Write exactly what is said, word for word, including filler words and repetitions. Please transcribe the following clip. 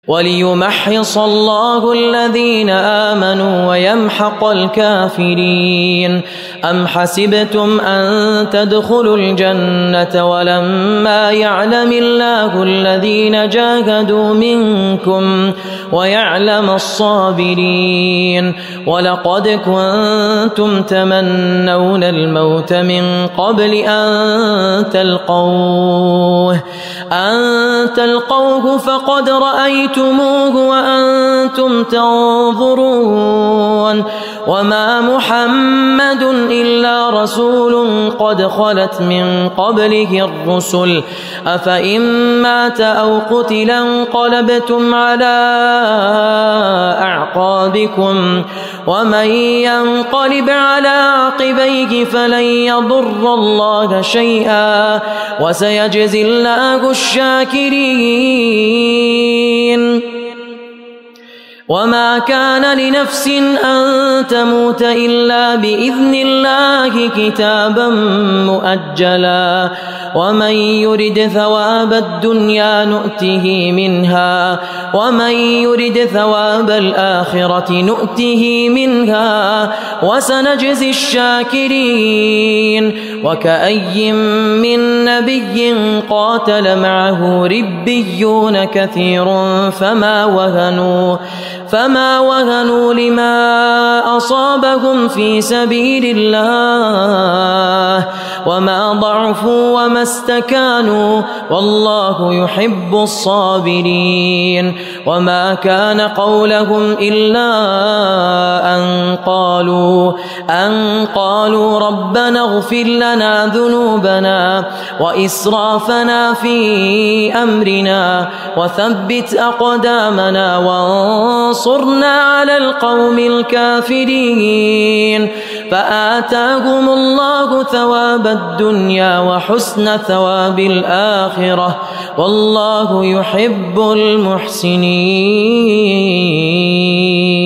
وليمحص الله الذين آمنوا ويمحق الكافرين. أم حسبتم أن تدخلوا الجنة ولما يعلم الله الذين جاهدوا منكم ويعلم الصابرين؟ ولقد كنتم تمنون الموت من قبل أن تلقوه أن تلقوه فقد رأيتموه وأنتم تنظرون. وما محمد إلا رسول قد خلت من قبله الرسل أفإن مات أو قتل انقلبتم على أعقابكم ومن ينقلب على عقبيه فلن يضر الله شيئا وسيجزي الله الشاكرين. وما كان لنفس أن تموت إلا بإذن الله كتابا مؤجلا ومن يرد ثواب الدنيا نؤته منها ومن يرد ثواب الآخرة نؤته منها وسنجزي الشاكرين. وكأي من نبي قاتل معه ربيون كثير فما وهنوا فما وهنوا لما أصابهم في سبيل الله وما ضعفوا وما استكانوا والله يحب الصابرين. وما كان قولهم إلا أن قالوا أن قالوا ربنا اغفر لنا ذنوبنا وإسرافنا في أمرنا وثبت أقدامنا وانصرنا على القوم الكافرين. فآتاهم الله ثواب الدنيا وحسن ثواب الآخرة والله يحب المحسنين.